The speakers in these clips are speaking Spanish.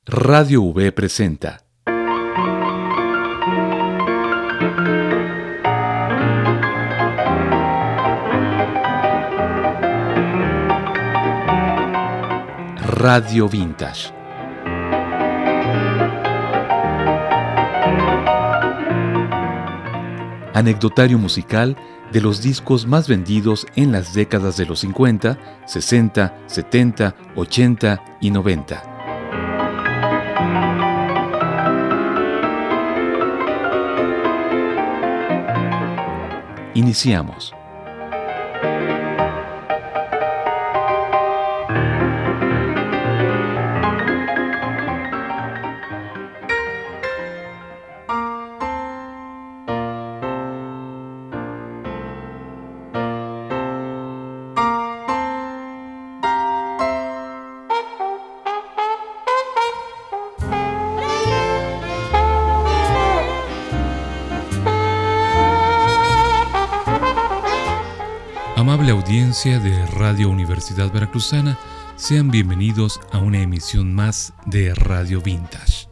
Radio V presenta Radio Vintage. Anecdotario musical de los discos más vendidos en las décadas de los 50, 60, 70, 80 y 90. Iniciamos. Amable audiencia de Radio Universidad Veracruzana, sean bienvenidos a una emisión más de Radio Vintage.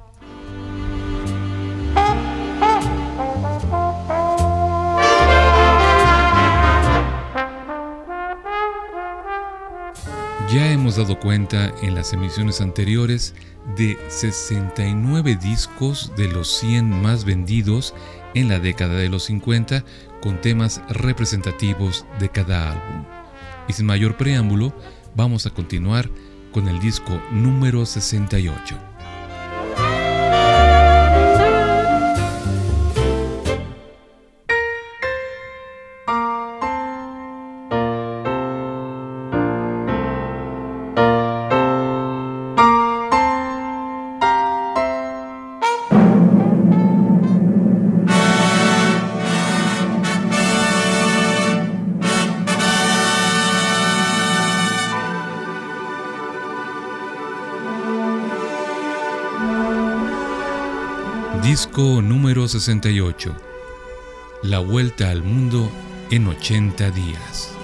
Ya hemos dado cuenta en las emisiones anteriores de 69 discos de los 100 más vendidos en la década de los 50 con temas representativos de cada álbum. Y sin mayor preámbulo, vamos a continuar con el disco número 68. Disco número 68. La vuelta al mundo en 80 días.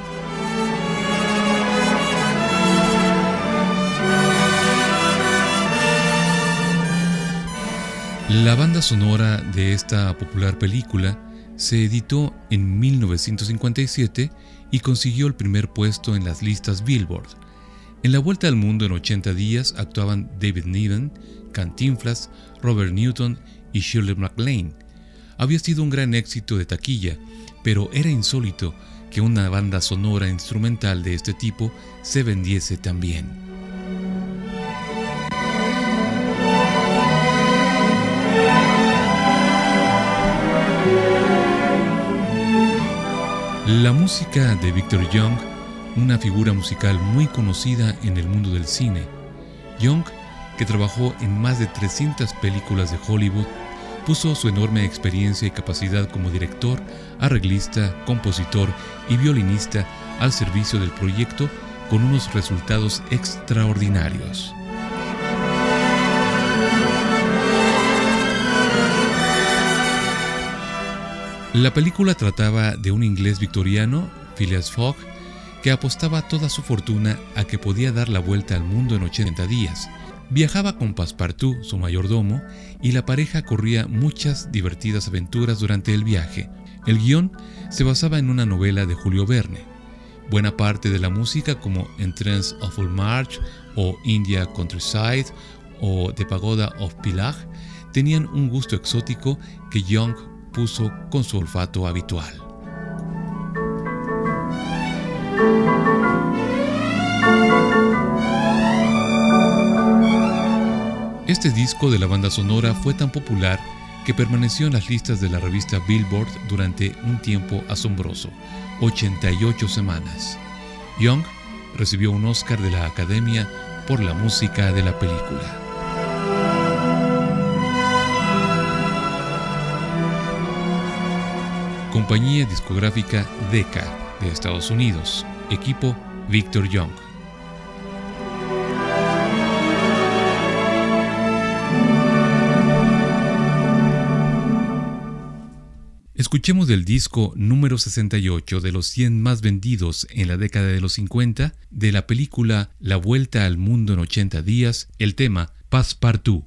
La banda sonora de esta popular película se editó en 1957 y consiguió el primer puesto en las listas Billboard. En La vuelta al mundo en 80 días actuaban David Niven, Cantinflas, Robert Newton y Shirley MacLaine. Había sido un gran éxito de taquilla, pero era insólito que una banda sonora instrumental de este tipo se vendiese tan bien. La música de Victor Young, una figura musical muy conocida en el mundo del cine. Young, que trabajó en más de 300 películas de Hollywood, puso su enorme experiencia y capacidad como director, arreglista, compositor y violinista al servicio del proyecto con unos resultados extraordinarios. La película trataba de un inglés victoriano, Phileas Fogg, que apostaba toda su fortuna a que podía dar la vuelta al mundo en 80 días. Viajaba con Passepartout, su mayordomo, y la pareja corría muchas divertidas aventuras durante el viaje. El guión se basaba en una novela de Julio Verne. Buena parte de la música, como Entrance of Old March o India Countryside o The Pagoda of Pilag, tenían un gusto exótico que Young puso con su olfato habitual. Este disco de la banda sonora fue tan popular que permaneció en las listas de la revista Billboard durante un tiempo asombroso, 88 semanas. Young recibió un Oscar de la Academia por la música de la película. Compañía discográfica Decca de Estados Unidos, equipo Victor Young. Escuchemos del disco número 68 de los 100 más vendidos en la década de los 50 de la película La vuelta al mundo en 80 días, el tema Passepartout.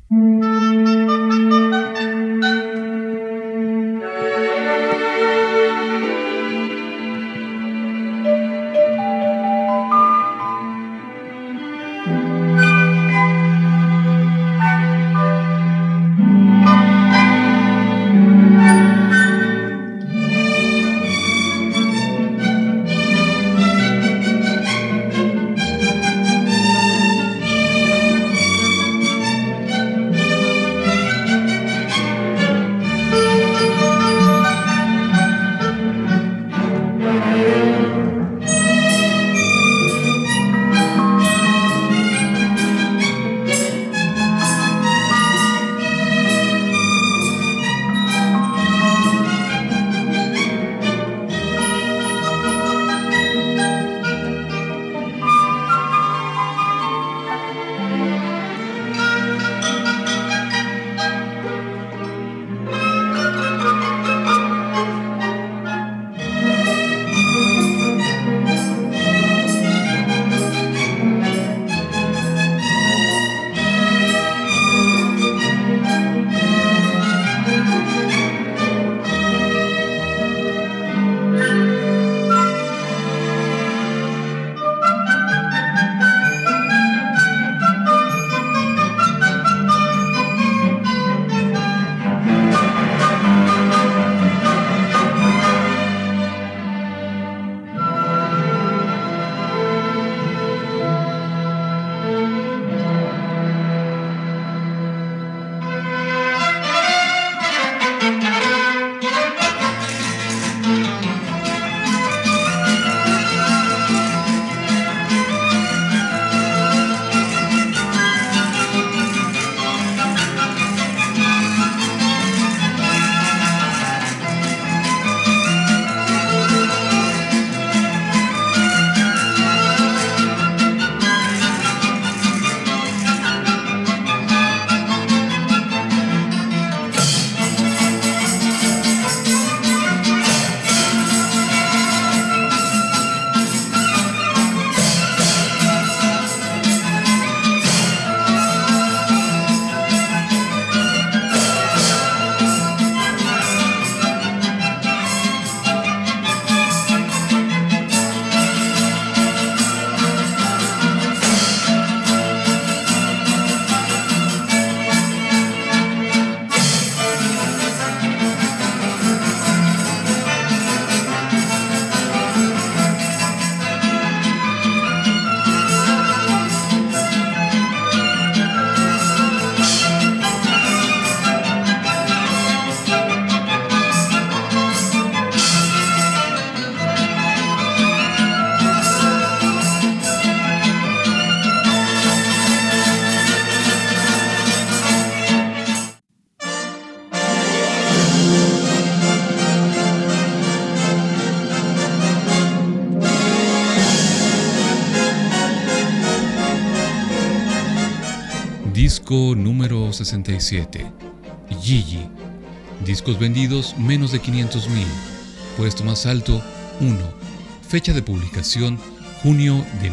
Disco número 67. Gigi. Discos vendidos menos de 500,000. Puesto más alto 1. Fecha de publicación junio de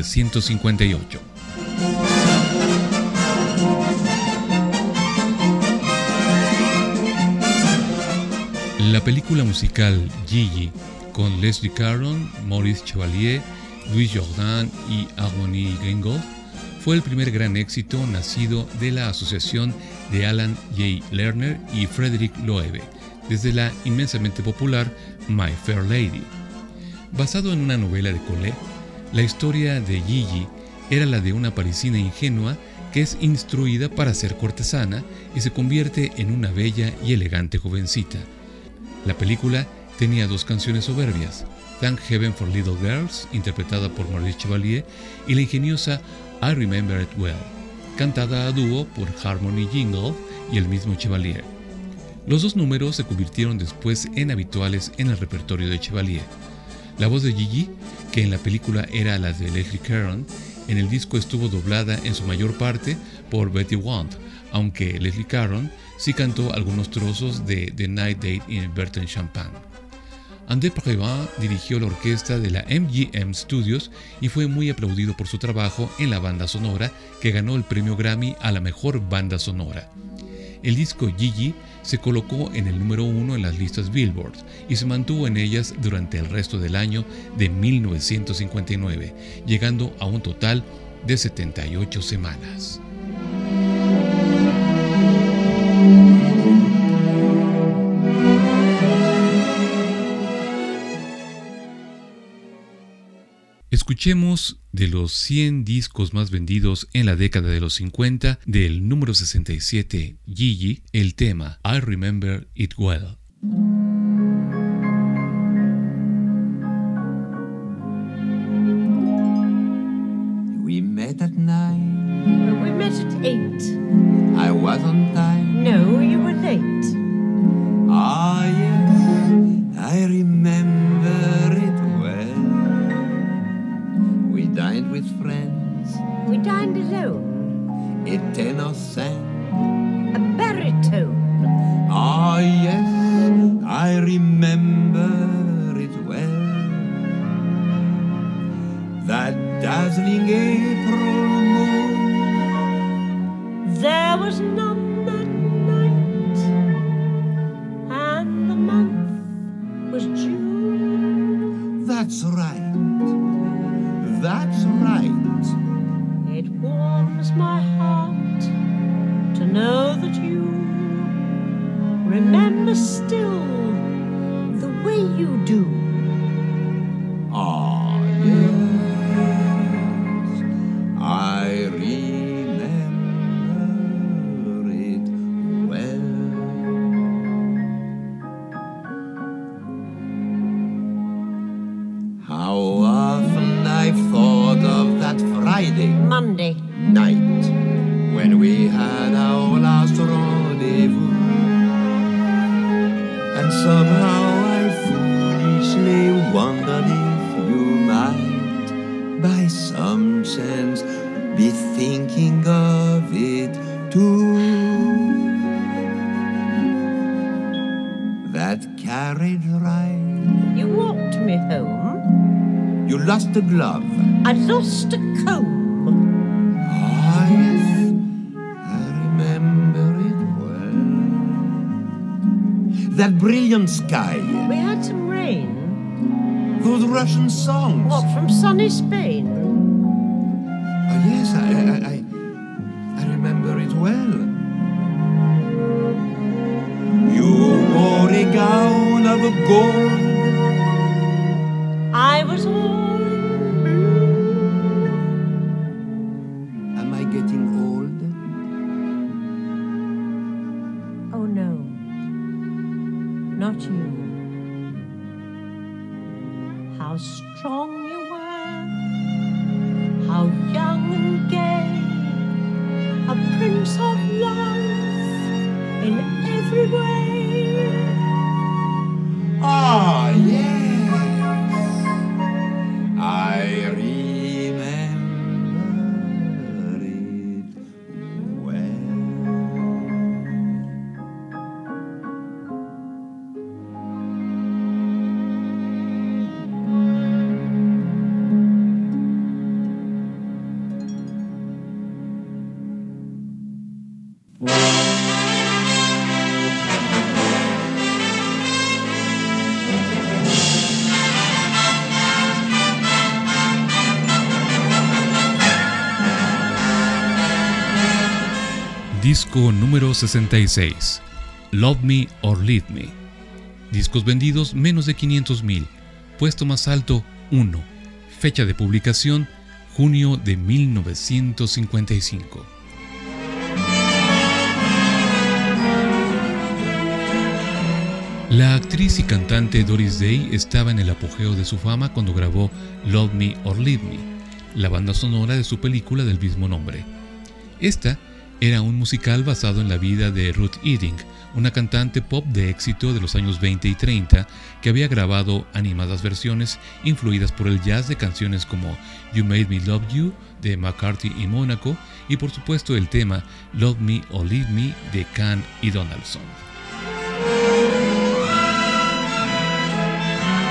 1958. La película musical Gigi, con Leslie Caron, Maurice Chevalier, Louis Jourdan y Harmony Gingold, fue el primer gran éxito nacido de la asociación de Alan J. Lerner y Frederick Loewe, desde la inmensamente popular My Fair Lady. Basado en una novela de Colette, la historia de Gigi era la de una parisina ingenua que es instruida para ser cortesana y se convierte en una bella y elegante jovencita. La película tenía dos canciones soberbias, Thank Heaven for Little Girls, interpretada por Maurice Chevalier, y la ingeniosa I Remember It Well, cantada a dúo por Harmony Gingold y el mismo Chevalier. Los dos números se convirtieron después en habituales en el repertorio de Chevalier. La voz de Gigi, que en la película era la de Leslie Caron, en el disco estuvo doblada en su mayor parte por Betty Want, aunque Leslie Caron sí cantó algunos trozos de The Night Date in Bertin Champagne. André Prévin dirigió la orquesta de la MGM Studios y fue muy aplaudido por su trabajo en la banda sonora, que ganó el premio Grammy a la mejor banda sonora. El disco Gigi se colocó en el número 1 en las listas Billboard y se mantuvo en ellas durante el resto del año de 1959, llegando a un total de 78 semanas. Escuchemos de los 100 discos más vendidos en la década de los 50 del número 67, Gigi, el tema I Remember It Well. We met at 9. We met at 8. I was on time. No, you were late. Ah, yes, I remember it well. We dined with friends. We dined alone. A tenor sang. A baritone. Ah, yes, I remember it well. That dazzling April moon. There was none that night, and the month was June. That's right. That's right. It warms my heart to know that you remember still the way you do. Ah, yes, I remember it well. How often I've thought of that Friday Monday. night when we had our last rendezvous, and somehow I foolishly wondered if you might, by some chance, be thinking of it too. That carriage ride, You walked me home. you lost a glove. I lost a comb. Ah, yes, I remember it well. That brilliant sky, We had some rain. those Russian songs. What, from sunny Spain? Oh, yes, I remember it well. You wore a gown of gold. I was all blue. Am I getting old? Oh no, not you. How strong you were, how young and gay, a prince of love in every way. Ah, yes, I remember it well. Disco número 66, Love Me or Leave Me. Discos vendidos menos de 500,000. Puesto más alto 1. Fecha de publicación junio de 1955. La actriz y cantante Doris Day estaba en el apogeo de su fama cuando grabó Love Me or Leave Me, la banda sonora de su película del mismo nombre. Esta era un musical basado en la vida de Ruth Edding, una cantante pop de éxito de los años 20 y 30 que había grabado animadas versiones influidas por el jazz de canciones como You Made Me Love You de McCarthy y Monaco y por supuesto el tema Love Me or Leave Me de Kahn y Donaldson.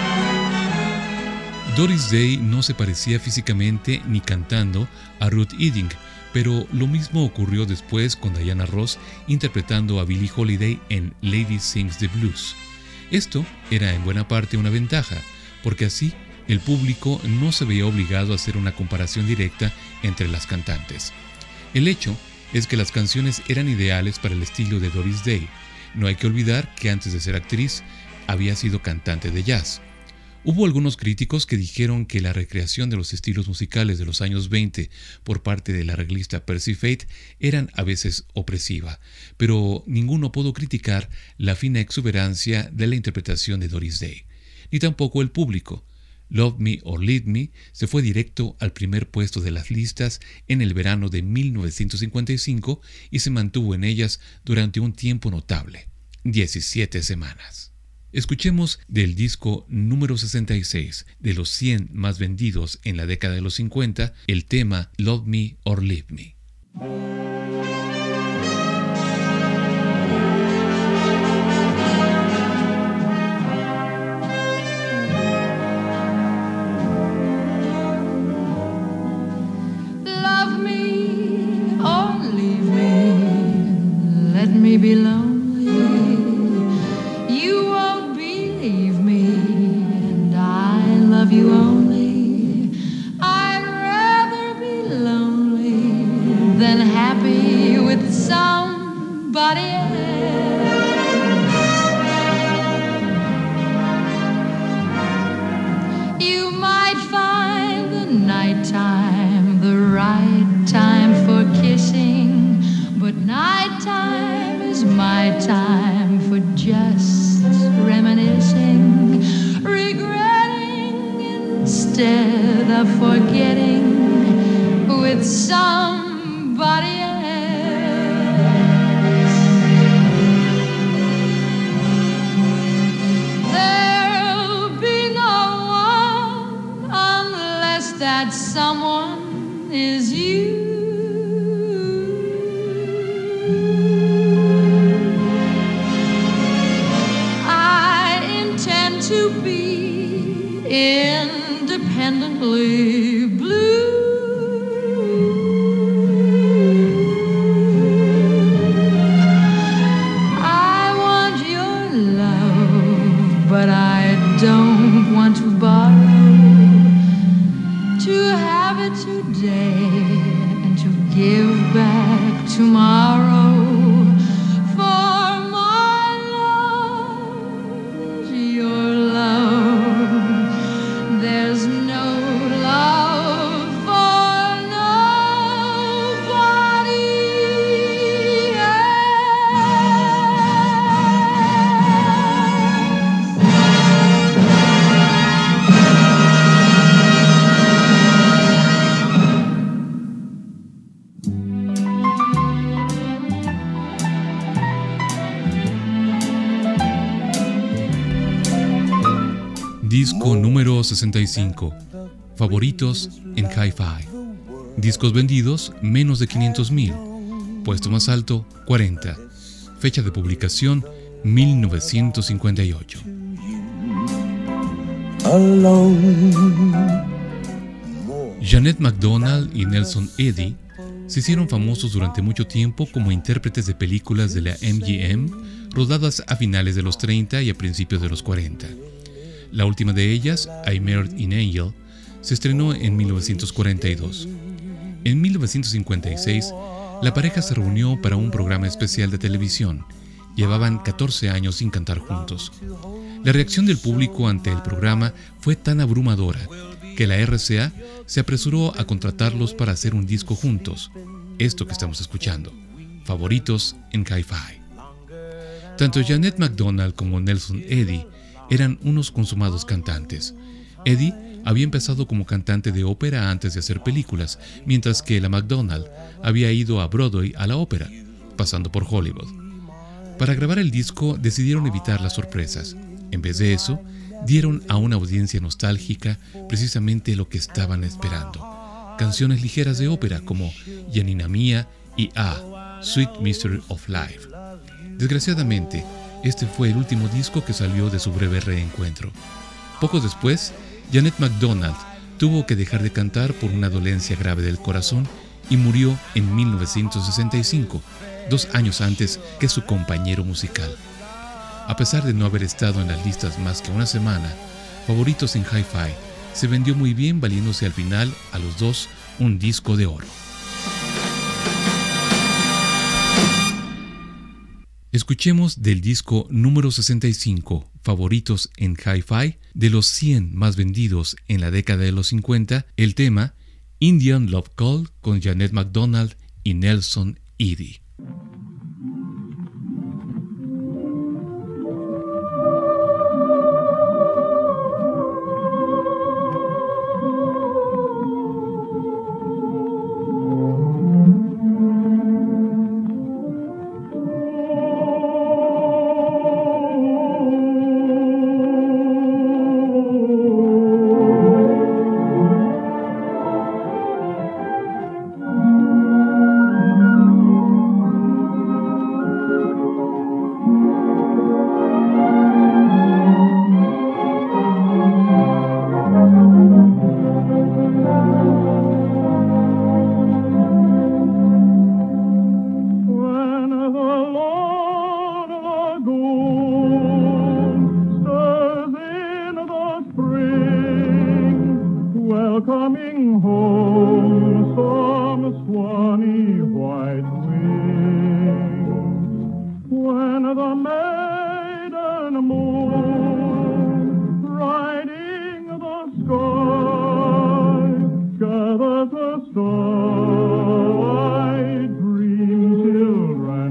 Doris Day no se parecía físicamente ni cantando a Ruth Edding, pero lo mismo ocurrió después con Diana Ross interpretando a Billie Holiday en Lady Sings the Blues. Esto era en buena parte una ventaja, porque así el público no se veía obligado a hacer una comparación directa entre las cantantes. El hecho es que las canciones eran ideales para el estilo de Doris Day. No hay que olvidar que antes de ser actriz había sido cantante de jazz. Hubo algunos críticos que dijeron que la recreación de los estilos musicales de los años 20 por parte del arreglista Percy Faith eran a veces opresiva, pero ninguno pudo criticar la fina exuberancia de la interpretación de Doris Day, ni tampoco el público. Love Me or Leave Me se fue directo al primer puesto de las listas en el verano de 1955 y se mantuvo en ellas durante un tiempo notable, 17 semanas. Escuchemos del disco número 66 de los 100 más vendidos en la década de los 50 el tema Love Me or Leave Me. Love me or leave me, let me be lonely. Love you only. I'd rather be lonely than happy with somebody else. You might find the nighttime the right time for kissing, but nighttime is my time for just reminiscing, instead of forgetting with somebody else. There'll be no one unless that someone is you. I intend to be independently blue. I want your love, but I don't want to borrow. To have it today and to give back tomorrow. For my love is your love. There's no love for nobody Disco número 65. Favoritos en Hi-Fi. Discos vendidos, menos de 500,000. Puesto más alto, 40. Fecha de publicación, 1958. Jeanette MacDonald y Nelson Eddy se hicieron famosos durante mucho tiempo como intérpretes de películas de la MGM, rodadas a finales de los 30 y a principios de los 40. La última de ellas, I Married an Angel, se estrenó en 1942. En 1956, la pareja se reunió para un programa especial de televisión. Llevaban 14 años sin cantar juntos. La reacción del público ante el programa fue tan abrumadora que la RCA se apresuró a contratarlos para hacer un disco juntos. Esto que estamos escuchando, Favoritos en Hi-Fi. Tanto Jeanette MacDonald como Nelson Eddy eran unos consumados cantantes. Eddy había empezado como cantante de ópera antes de hacer películas, mientras que la MacDonald había ido a Broadway a la ópera, pasando por Hollywood. Para grabar el disco decidieron evitar las sorpresas. En vez de eso, dieron a una audiencia nostálgica precisamente lo que estaban esperando. Canciones ligeras de ópera como Janina Mia y Sweet Mystery of Life. Desgraciadamente, este fue el último disco que salió de su breve reencuentro. Poco después, Jeanette MacDonald tuvo que dejar de cantar por una dolencia grave del corazón y murió en 1965, 2 años antes que su compañero musical. A pesar de no haber estado en las listas más que una semana, Favoritos en Hi-Fi se vendió muy bien, valiéndose al final a los dos un disco de oro. Escuchemos del disco número 65, Favoritos en Hi-Fi, de los 100 más vendidos en la década de los 50, el tema Indian Love Call con Jeanette MacDonald y Nelson Eddy. Coming home, some swanny white wing, when the maiden moon, riding the sky, gathers the starlight dream children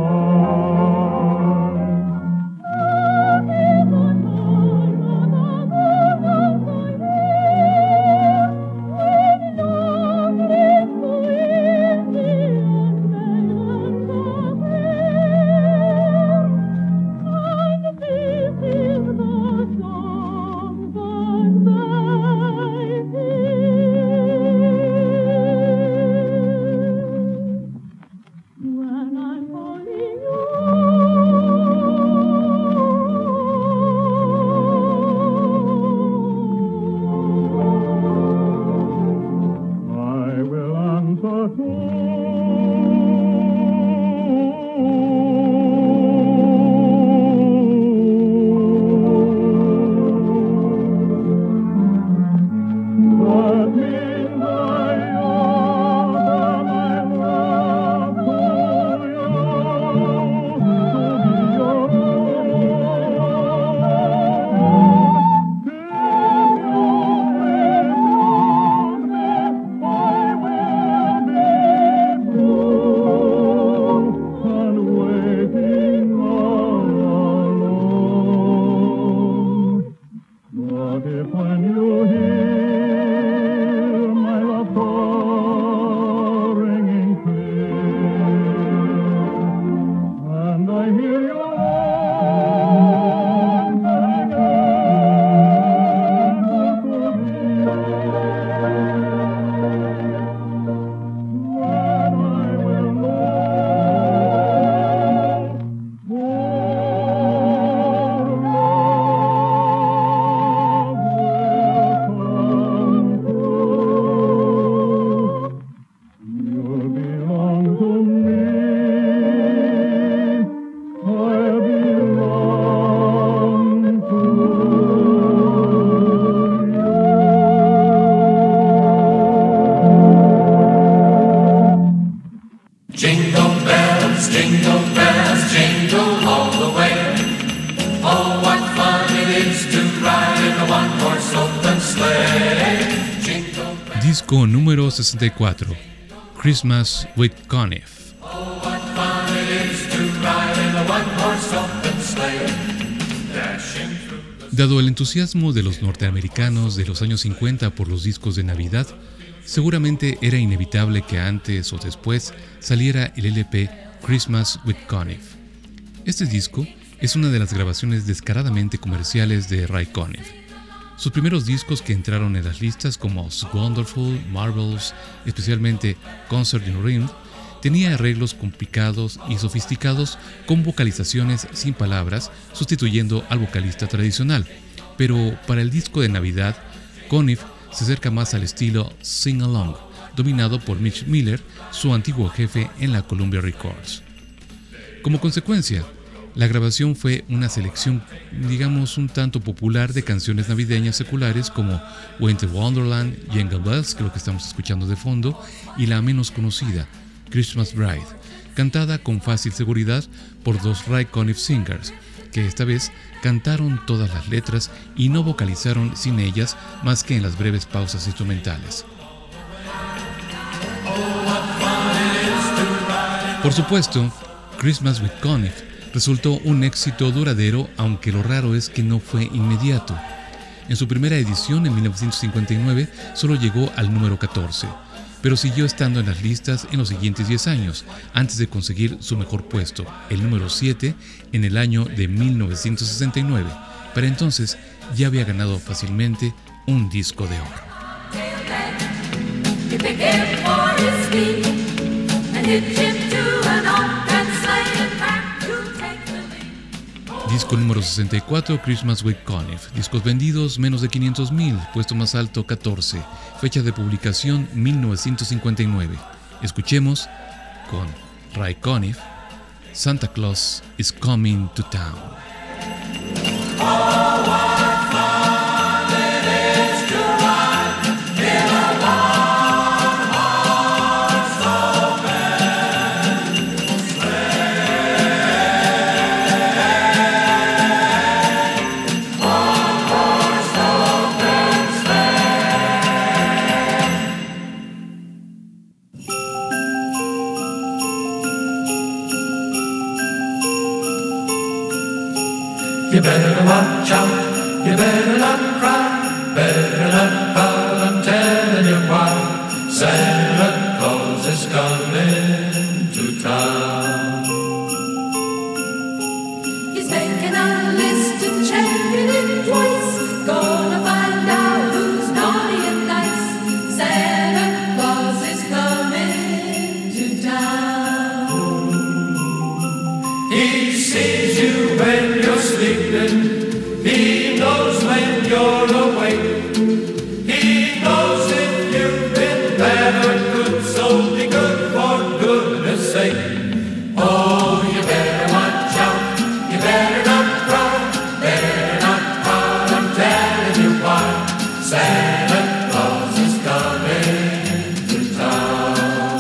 Disco número 64, Christmas with Conniff. Dado el entusiasmo de los norteamericanos de los años 50 por los discos de Navidad, seguramente era inevitable que antes o después saliera el LP Christmas with Conniff. Este disco es una de las grabaciones descaradamente comerciales de Ray Conniff. Sus primeros discos que entraron en las listas como Wonderful, Marvels, especialmente Concert in Rhythm, tenía arreglos complicados y sofisticados con vocalizaciones sin palabras, sustituyendo al vocalista tradicional. Pero para el disco de Navidad, Conniff se acerca más al estilo sing-along, dominado por Mitch Miller, su antiguo jefe en la Columbia Records. Como consecuencia, la grabación fue una selección, digamos, un tanto popular de canciones navideñas seculares como Winter Wonderland, Jingle Bells, que es lo que estamos escuchando de fondo, y la menos conocida, Christmas Bride, cantada con fácil seguridad por dos Ray Conniff singers, que esta vez cantaron todas las letras y no vocalizaron sin ellas más que en las breves pausas instrumentales. Por supuesto, Christmas with Conniff resultó un éxito duradero, aunque lo raro es que no fue inmediato. En su primera edición, en 1959, solo llegó al número 14, pero siguió estando en las listas en los siguientes 10 años, antes de conseguir su mejor puesto, el número 7, en el año de 1969. Para entonces ya había ganado fácilmente un disco de oro. Disco número 64, Christmas with Conniff. Discos vendidos, menos de 500,000. Puesto más alto, 14. Fecha de publicación, 1959. Escuchemos con Ray Conniff, Santa Claus is Coming to Town. You better watch out, you better not cry, better not pout, I'm telling you why. Santa Claus is coming to town. He's making a list and checking it twice. Gonna find out who's naughty and nice. Santa Claus is coming to town. He sees you when you're sleeping, he knows when you're awake. He knows if you've been bad or good, so be good for goodness sake. Oh, you better watch out, you better not cry, better not pout, I'm telling you why. Santa Claus is coming to town.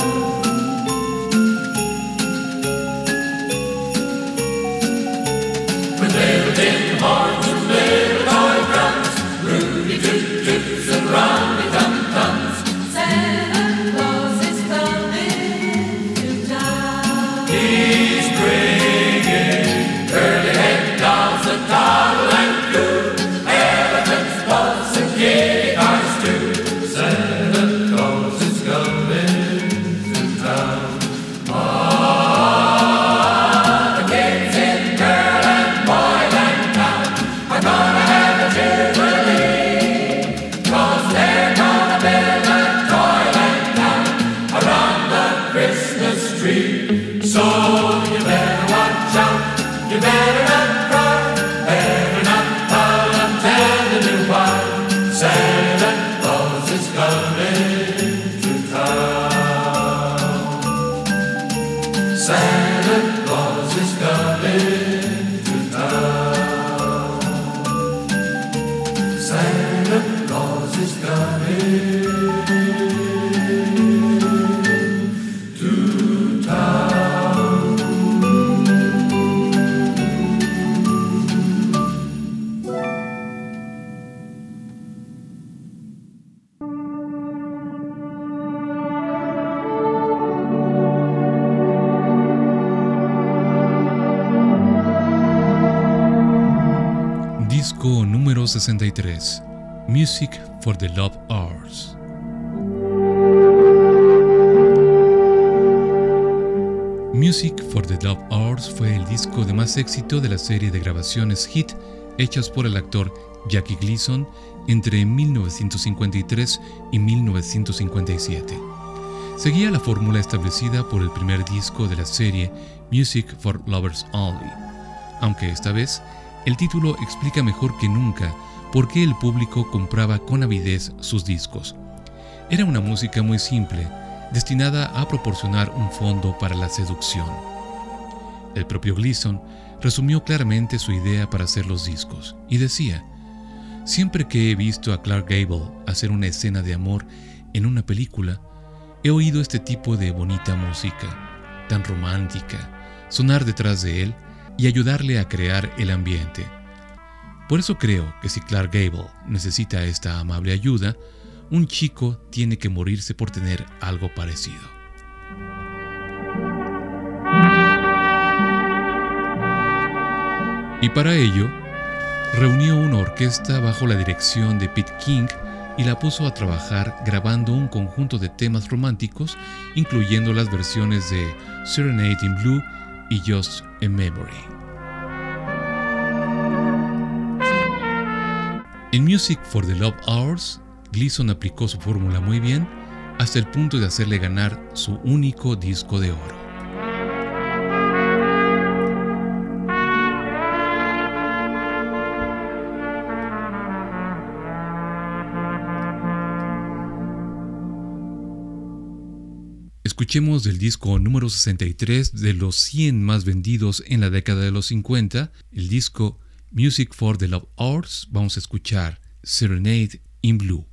With little tin horns and little toy drums, Rudy toot-toots and Ronny tum-tums, Santa Claus is coming to town. he's bringing curly-head dolls that toddle and coo, elephants, bus, and kitty cars too. Santa Claus is coming to town. All the kids in girl and boyland town are gonna have a jubilee, 'cause they're gonna build a toyland town around the Christmas tree. So you better watch out, you better not cry, better not pout, I'm telling you why. Santa Claus is coming to town. Santa Claus is coming to town. Santa Claus is coming to town. Disco número 63, Music for the Love Hours. Music for the Love Hours fue el disco de más éxito de la serie de grabaciones hit hechas por el actor Jackie Gleason entre 1953 y 1957. Seguía la fórmula establecida por el primer disco de la serie Music for Lovers Only, aunque esta vez el título explica mejor que nunca por qué el público compraba con avidez sus discos. Era una música muy simple, destinada a proporcionar un fondo para la seducción. El propio Gleason resumió claramente su idea para hacer los discos y decía: siempre que he visto a Clark Gable hacer una escena de amor en una película, he oído este tipo de bonita música, tan romántica, sonar detrás de él y ayudarle a crear el ambiente. Por eso creo que si Clark Gable necesita esta amable ayuda, un chico tiene que morirse por tener algo parecido. Y para ello, reunió una orquesta bajo la dirección de Pete King y la puso a trabajar grabando un conjunto de temas románticos, incluyendo las versiones de Serenade in Blue y Just a Memory. En Music for the Love Hours, Gleason aplicó su fórmula muy bien hasta el punto de hacerle ganar su único disco de oro. Escuchemos del disco número 63 de los 100 más vendidos en la década de los 50, el disco Music for the Love Hours. Vamos a escuchar Serenade in Blue.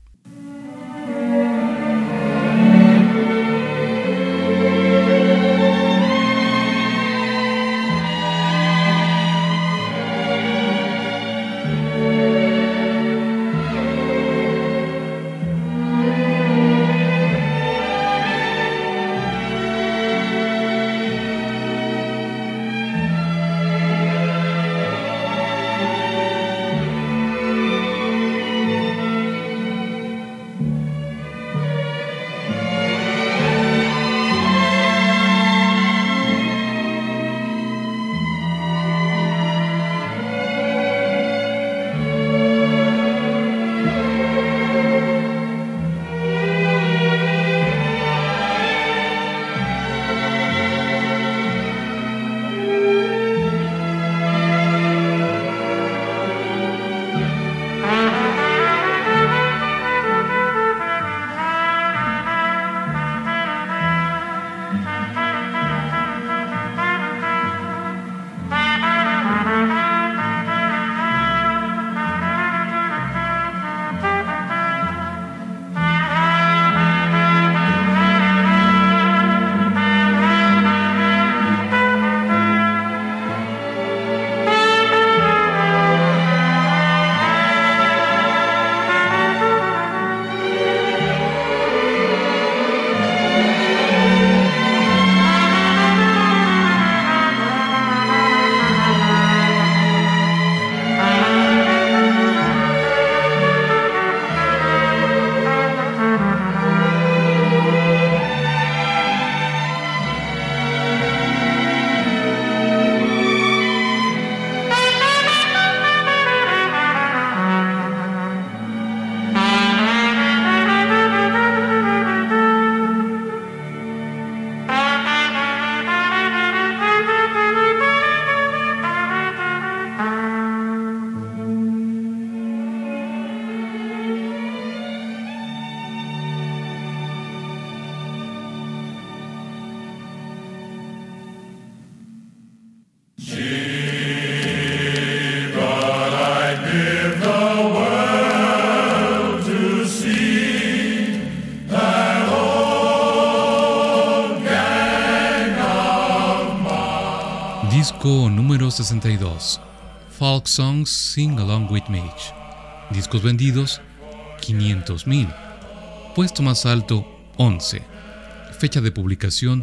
Disco número 62, Folk Songs Sing Along With Mitch. Discos vendidos, 500,000. Puesto más alto, 11. Fecha de publicación,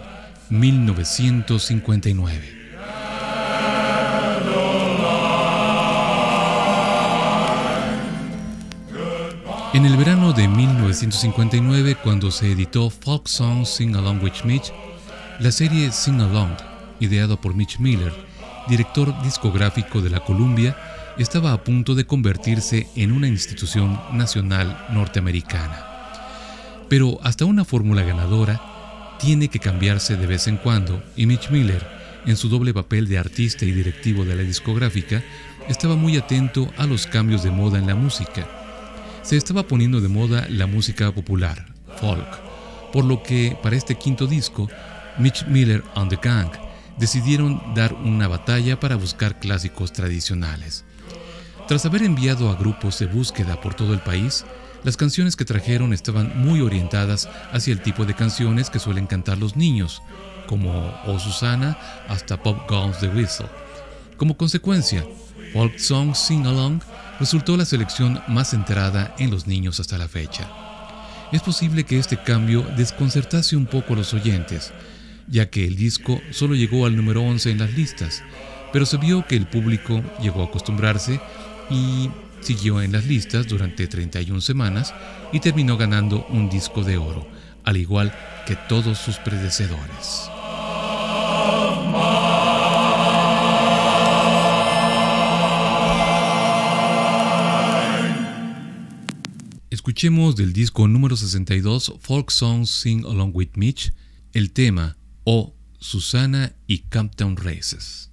1959. En el verano de 1959, cuando se editó Folk Songs Sing Along With Mitch, la serie Sing Along, ideado por Mitch Miller, director discográfico de la Columbia, estaba a punto de convertirse en una institución nacional norteamericana. Pero hasta una fórmula ganadora tiene que cambiarse de vez en cuando, y Mitch Miller en su doble papel de artista y directivo de la discográfica, estaba muy atento a los cambios de moda en la música. Se estaba poniendo de moda la música popular, folk, por lo que para este quinto disco, Mitch Miller and the Gang decidieron dar una batalla para buscar clásicos tradicionales. Tras haber enviado a grupos de búsqueda por todo el país, las canciones que trajeron estaban muy orientadas hacia el tipo de canciones que suelen cantar los niños, como Oh Susanna hasta Pop Goes the Whistle. Como consecuencia, Folk Song Sing Along resultó la selección más centrada en los niños hasta la fecha. Es posible que este cambio desconcertase un poco a los oyentes, ya que el disco solo llegó al número 11 en las listas, pero se vio que el público llegó a acostumbrarse y siguió en las listas durante 31 semanas y terminó ganando un disco de oro, al igual que todos sus predecesores. Escuchemos del disco número 62, Folk Songs Sing Along with Mitch, el tema Oh Susanna y Camptown Races.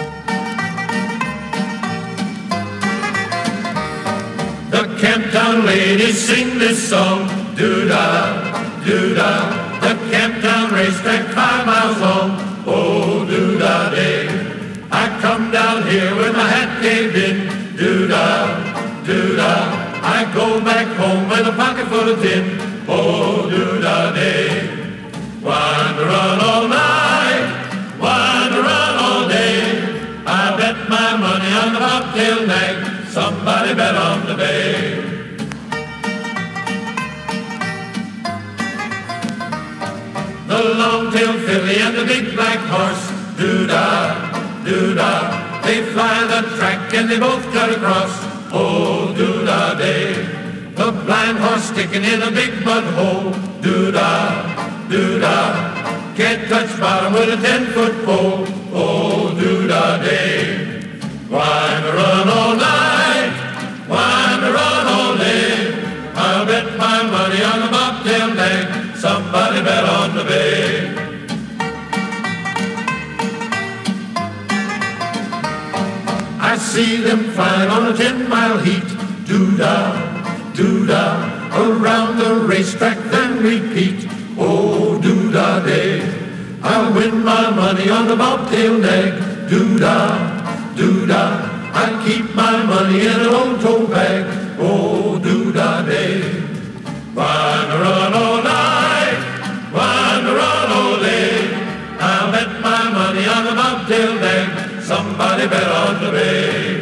The Camptown ladies sing this song, doo-da, doo-da. The Camptown racetrack 5 miles long, oh, doo-da day. I come down here with my hat caved in, doo-da, doo-da. I go back home with a pocket full of tin, oh, doo-da day. Wind to run all night, wind to run all day. I bet my money on the bobtail nag, somebody bet on the bay. The long-tailed filly and the big black horse, doo-da, doo-da. They fly the track and they both cut across, oh, doo-da day. The blind horse sticking in a big mud hole, doo-da, doo-da. Can't touch bottom with a 10-foot pole, oh, doo-da day. Wind to run all night, wind to run all day. I'll bet my money on the bobtail nag, somebody bet on the bay. I see them flying on a 10-mile heat, doo-da, doo-da, around the racetrack then repeat, oh, doo-da day. I'll win my money on the bobtail nag, doo-da, doo-da. I keep my money in an old tote bag, oh, doo-da day. Wind to run all night, wind to run all day. I'll bet my money on the bobtail nag, somebody bet on the bay.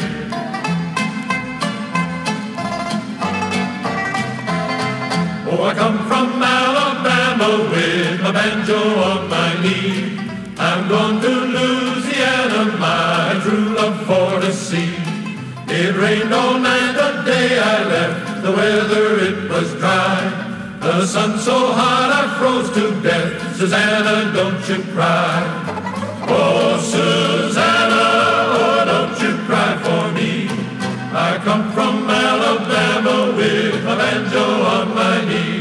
Oh, I come from Alabama with my banjo on my knee. I'm going to Louisiana, my true love for to see. It rained all night the day I left, the weather it was dry. The sun so hot I froze to death, Susanna, don't you cry. Oh, Susanna, oh, don't you cry for me. I come from Alabama with my banjo on my knee.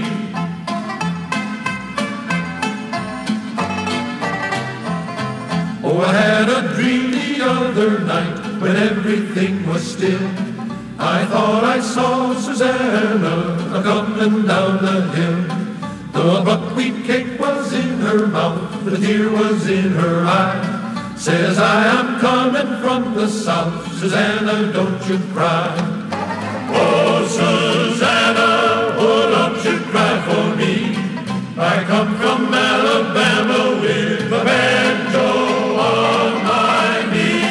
Oh, I had a dream the other night when everything was still. I thought I saw Susanna a-coming down the hill. The buckwheat cake was in her mouth, the tear was in her eye. Says I am coming from the south, Susanna, don't you cry. Oh, Susanna, oh, don't you cry for me. I come from Alabama with a banjo on my knee.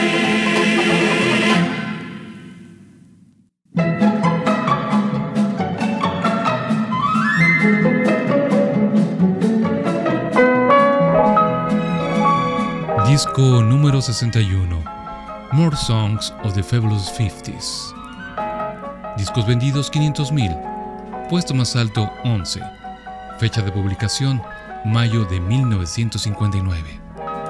Disco número 61, More Songs of the Fabulous 50s. Discos vendidos 500,000, puesto más alto 11, fecha de publicación mayo de 1959.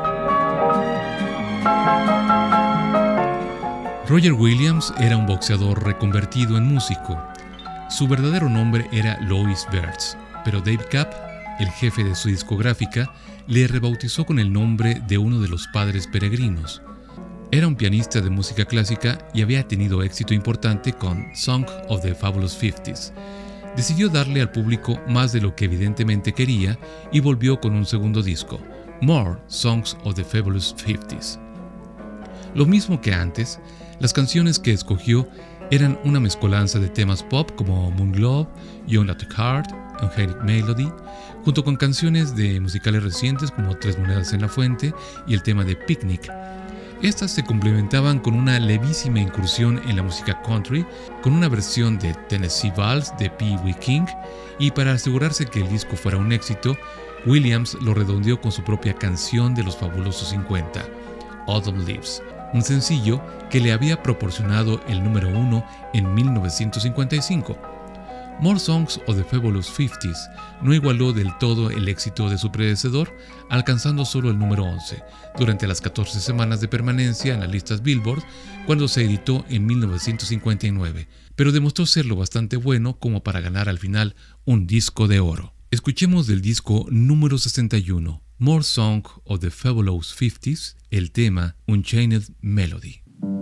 Roger Williams era un boxeador reconvertido en músico. Su verdadero nombre era Lois Byrd, pero Dave Kapp el jefe de su discográfica, le rebautizó con el nombre de uno de los padres peregrinos. Era un pianista de música clásica y había tenido éxito importante con Song of the Fabulous 50s. Decidió darle al público más de lo que evidentemente quería y volvió con un segundo disco, More Songs of the Fabulous 50s. Lo mismo que antes, las canciones que escogió eran una mezcolanza de temas pop como Moon Glove, Young at Heart, Angelic Melody, junto con canciones de musicales recientes como Tres Monedas en la Fuente y el tema de Picnic. Estas se complementaban con una levísima incursión en la música country, con una versión de Tennessee Waltz de Pee Wee King, y para asegurarse que el disco fuera un éxito, Williams lo redondeó con su propia canción de los fabulosos 50, Autumn Leaves, un sencillo que le había proporcionado el número 1 en 1955. More Songs of the Fabulous 50s no igualó del todo el éxito de su predecesor, alcanzando solo el número 11 durante las 14 semanas de permanencia en las listas Billboard cuando se editó en 1959, pero demostró ser lo bastante bueno como para ganar al final un disco de oro. Escuchemos del disco número 61, More Song of the Fabulous 50s, el tema Unchained Melody.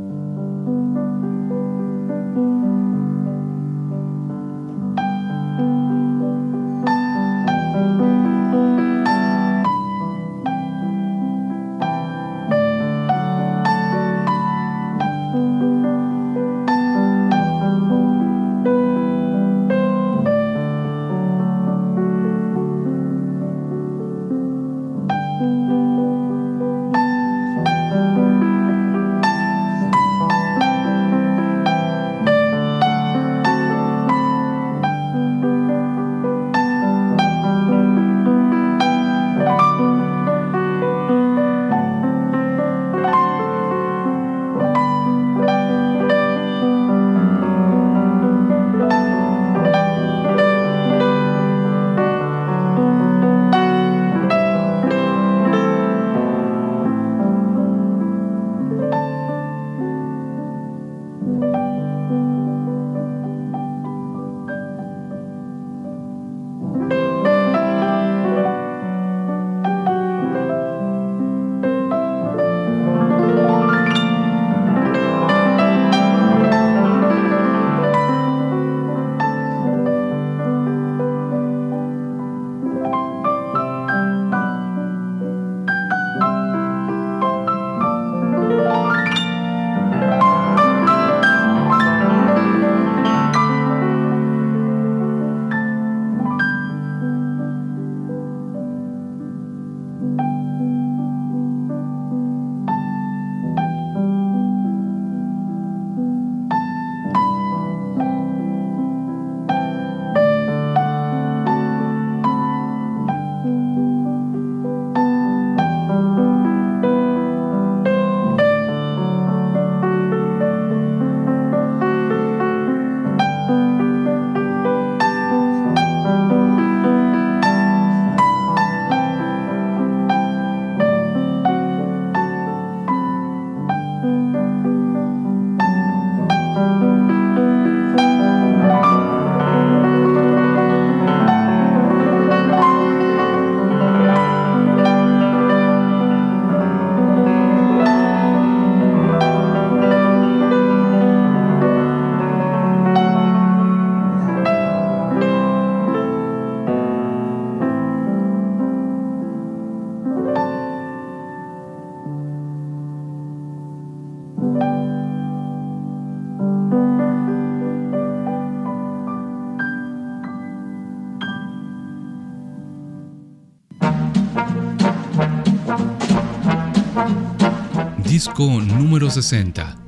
Disco número 60,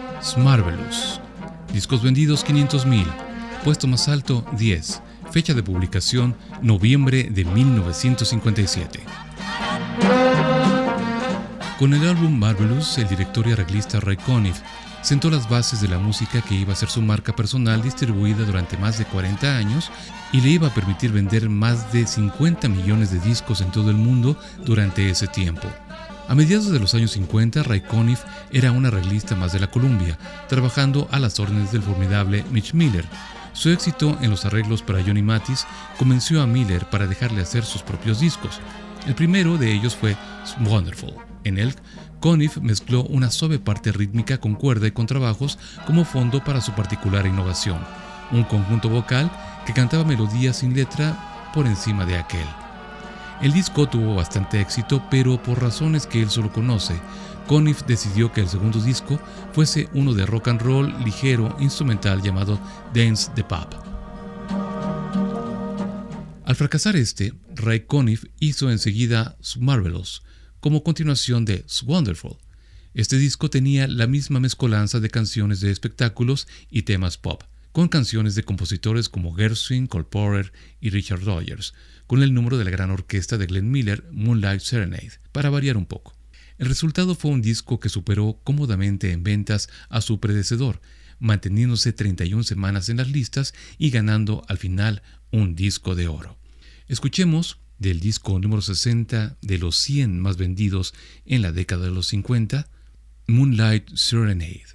Marvelous. Discos vendidos 500,000, puesto más alto 10, fecha de publicación noviembre de 1957. Con el álbum Marvelous, el director y arreglista Ray Conniff sentó las bases de la música que iba a ser su marca personal distribuida durante más de 40 años y le iba a permitir vender más de 50 millones de discos en todo el mundo durante ese tiempo. A mediados de los años 50, Ray Conniff era un arreglista más de la Columbia, trabajando a las órdenes del formidable Mitch Miller, Su éxito en los arreglos para Johnny Mathis convenció a Miller para dejarle hacer sus propios discos. El primero de ellos fue Wonderful. En él, Conniff mezcló una suave parte rítmica con cuerda y contrabajos como fondo para su particular innovación, un conjunto vocal que cantaba melodías sin letra por encima de aquel. El disco tuvo bastante éxito, pero por razones que él solo conoce, Conniff decidió que el segundo disco fuese uno de rock and roll ligero instrumental llamado Dance the Pop. Al fracasar Ray Conniff hizo enseguida Marvelous, como continuación de Wonderful. Este disco tenía la misma mezcolanza de canciones de espectáculos y temas pop, con canciones de compositores como Gershwin, Cole Porter y Richard Rodgers, con el número de la gran orquesta de Glenn Miller, Moonlight Serenade, para variar un poco. El resultado fue un disco que superó cómodamente en ventas a su predecesor, manteniéndose 31 semanas en las listas y ganando al final un disco de oro. Escuchemos del disco número 60 de los 100 más vendidos en la década de los 50, Moonlight Serenade.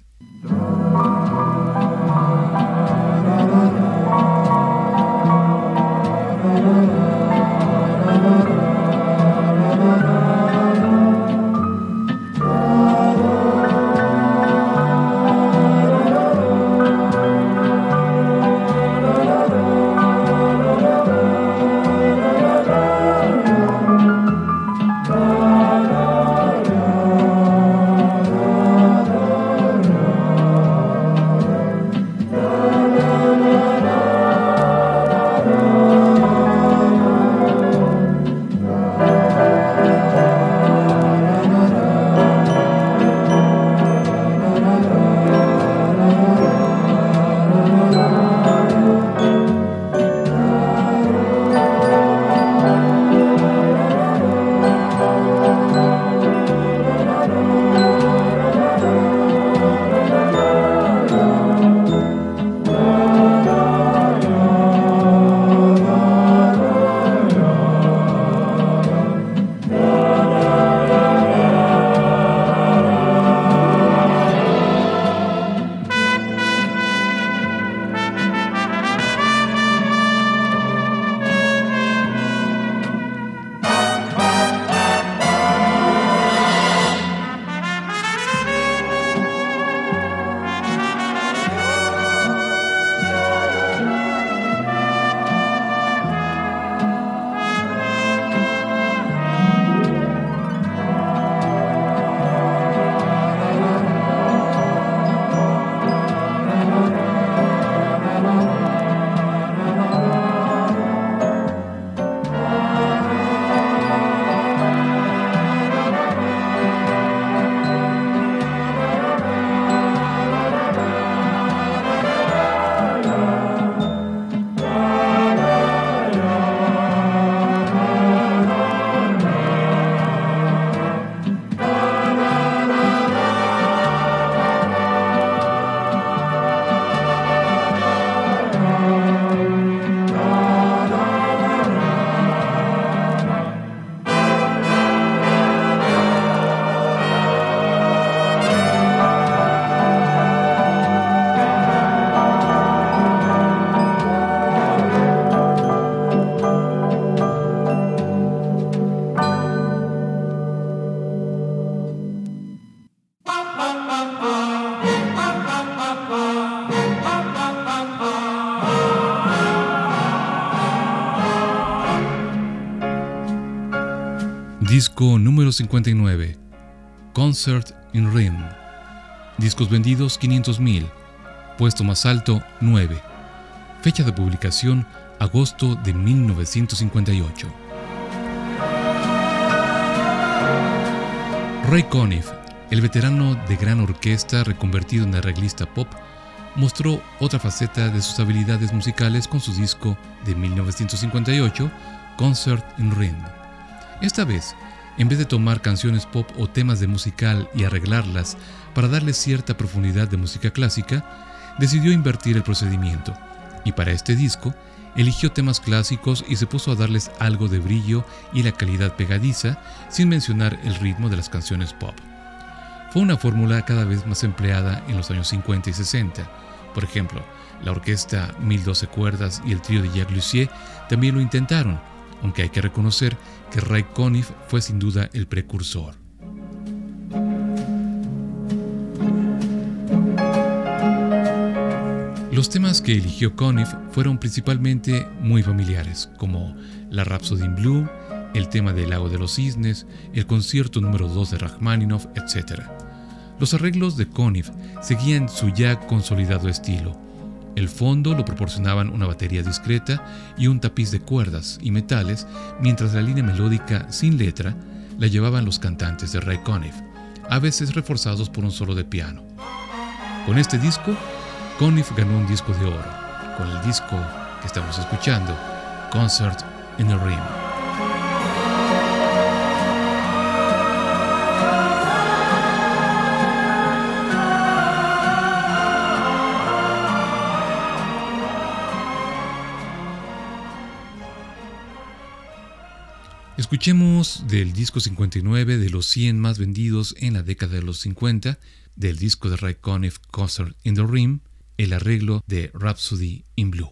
Disco número 59, Concert in Rhythm. Discos vendidos 500,000. Puesto más alto 9. Fecha de publicación agosto de 1958. Ray Conniff, el veterano de gran orquesta reconvertido en arreglista pop, mostró otra faceta de sus habilidades musicales con su disco de 1958, Concert in Rhythm. Esta vez, en vez de tomar canciones pop o temas de musical y arreglarlas para darles cierta profundidad de música clásica, decidió invertir el procedimiento, y para este disco eligió temas clásicos y se puso a darles algo de brillo y la calidad pegadiza, sin mencionar el ritmo de las canciones pop. Fue una fórmula cada vez más empleada en los años 50 y 60, Por ejemplo, la orquesta 1012 cuerdas y el trío de Jacques Lussier también lo intentaron, aunque hay que reconocer que Ray Conniff fue sin duda el precursor. Los temas que eligió Conniff fueron principalmente muy familiares, como la Rhapsody in Blue, el tema del Lago de los Cisnes, el concierto número 2 de Rachmaninoff, etc. Los arreglos de Conniff seguían su ya consolidado estilo. El fondo lo proporcionaban una batería discreta y un tapiz de cuerdas y metales, mientras la línea melódica sin letra la llevaban los cantantes de Ray Conniff, a veces reforzados por un solo de piano. Con este disco, Conniff ganó un disco de oro, con el disco que estamos escuchando, Concert in the Rim. Escuchemos del disco 59 de los 100 más vendidos en la década de los 50, del disco de Ray Conniff, Concert in the Rim, el arreglo de Rhapsody in Blue.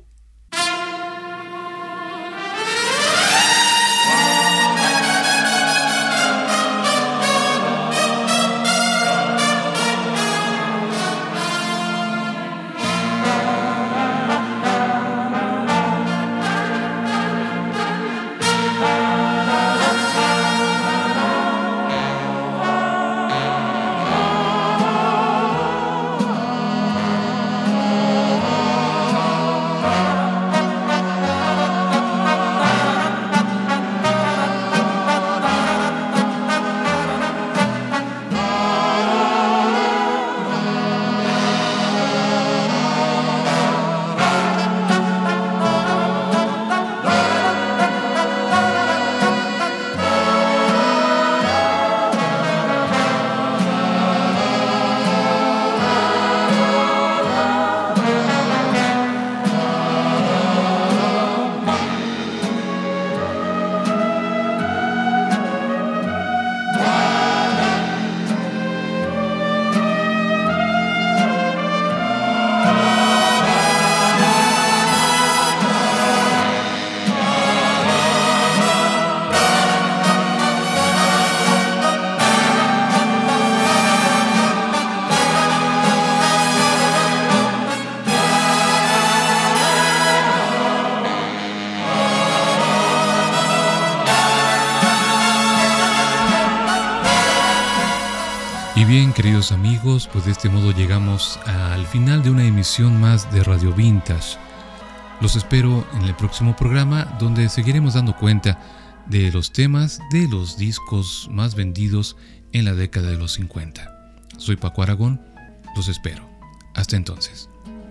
Y bien, queridos amigos, pues de este modo llegamos al final de una emisión más de Radio Vintage. Los espero en el próximo programa, donde seguiremos dando cuenta de los temas de los discos más vendidos en la década de los 50. Soy Paco Aragón, los espero. Hasta entonces.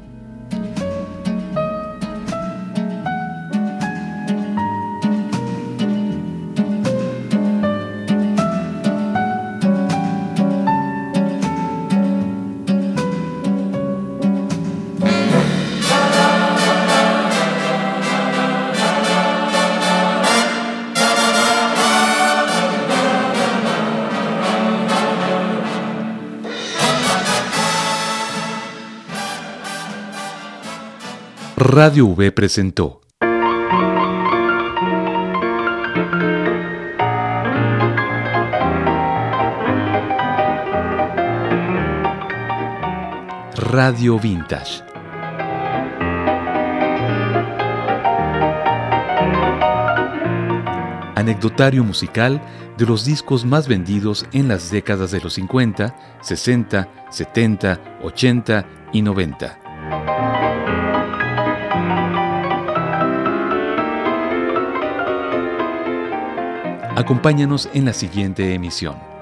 Radio V presentó Radio Vintage. Anecdotario musical de los discos más vendidos en las décadas de los 50, 60, 70, 80 y 90. Acompáñanos en la siguiente emisión.